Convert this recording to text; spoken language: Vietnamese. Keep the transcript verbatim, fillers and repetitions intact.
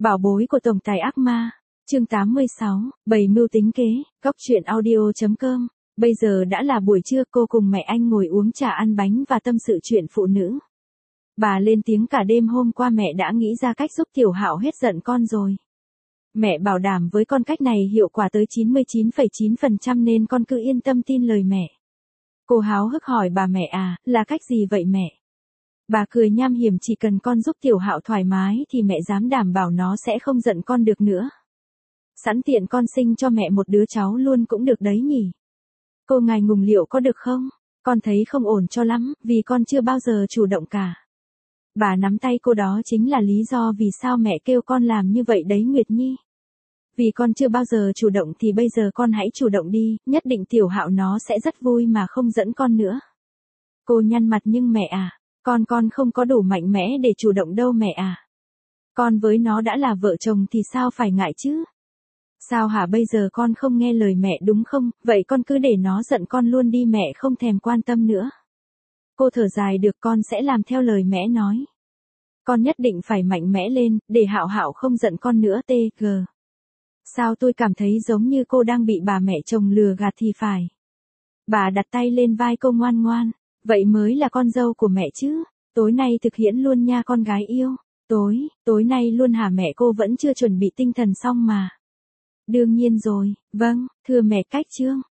Bảo bối của tổng tài ác ma, chương tám mươi sáu, bày mưu tính kế, góc truyện audio chấm com. Bây giờ đã là buổi trưa, cô cùng mẹ anh ngồi uống trà ăn bánh và tâm sự chuyện phụ nữ. Bà lên tiếng cả đêm hôm qua mẹ đã nghĩ ra cách giúp Tiểu Hạo hết giận con rồi. Mẹ bảo đảm với con cách này hiệu quả tới chín mươi chín phẩy chín phần trăm nên con cứ yên tâm tin lời mẹ. Cô háo hức hỏi bà mẹ à, là cách gì vậy mẹ? Bà cười nham hiểm, chỉ cần con giúp Tiểu Hạo thoải mái thì mẹ dám đảm bảo nó sẽ không giận con được nữa. Sẵn tiện con sinh cho mẹ một đứa cháu luôn cũng được đấy nhỉ. Cô ngài ngùng liệu có được không? Con thấy không ổn cho lắm, vì con chưa bao giờ chủ động cả. Bà nắm tay cô, đó chính là lý do vì sao mẹ kêu con làm như vậy đấy Nguyệt Nhi. Vì con chưa bao giờ chủ động thì bây giờ con hãy chủ động đi, nhất định Tiểu Hạo nó sẽ rất vui mà không dẫn con nữa. Cô nhăn mặt, nhưng mẹ à, con con không có đủ mạnh mẽ để chủ động đâu mẹ à. Con với nó đã là vợ chồng thì sao phải ngại chứ? Sao hả, bây giờ con không nghe lời mẹ đúng không? Vậy con cứ để nó giận con luôn đi, mẹ không thèm quan tâm nữa. Cô thở dài, được, con sẽ làm theo lời mẹ nói. Con nhất định phải mạnh mẽ lên, để Hạo Hạo không giận con nữa. tê giê. Sao tôi cảm thấy giống như cô đang bị bà mẹ chồng lừa gạt thì phải. Bà đặt tay lên vai cô, ngoan ngoan. Vậy mới là con dâu của mẹ chứ. Tối nay thực hiện luôn nha con gái yêu. Tối, tối nay luôn hả mẹ? Cô vẫn chưa chuẩn bị tinh thần xong mà. Đương nhiên rồi, vâng, thưa mẹ. Cách chương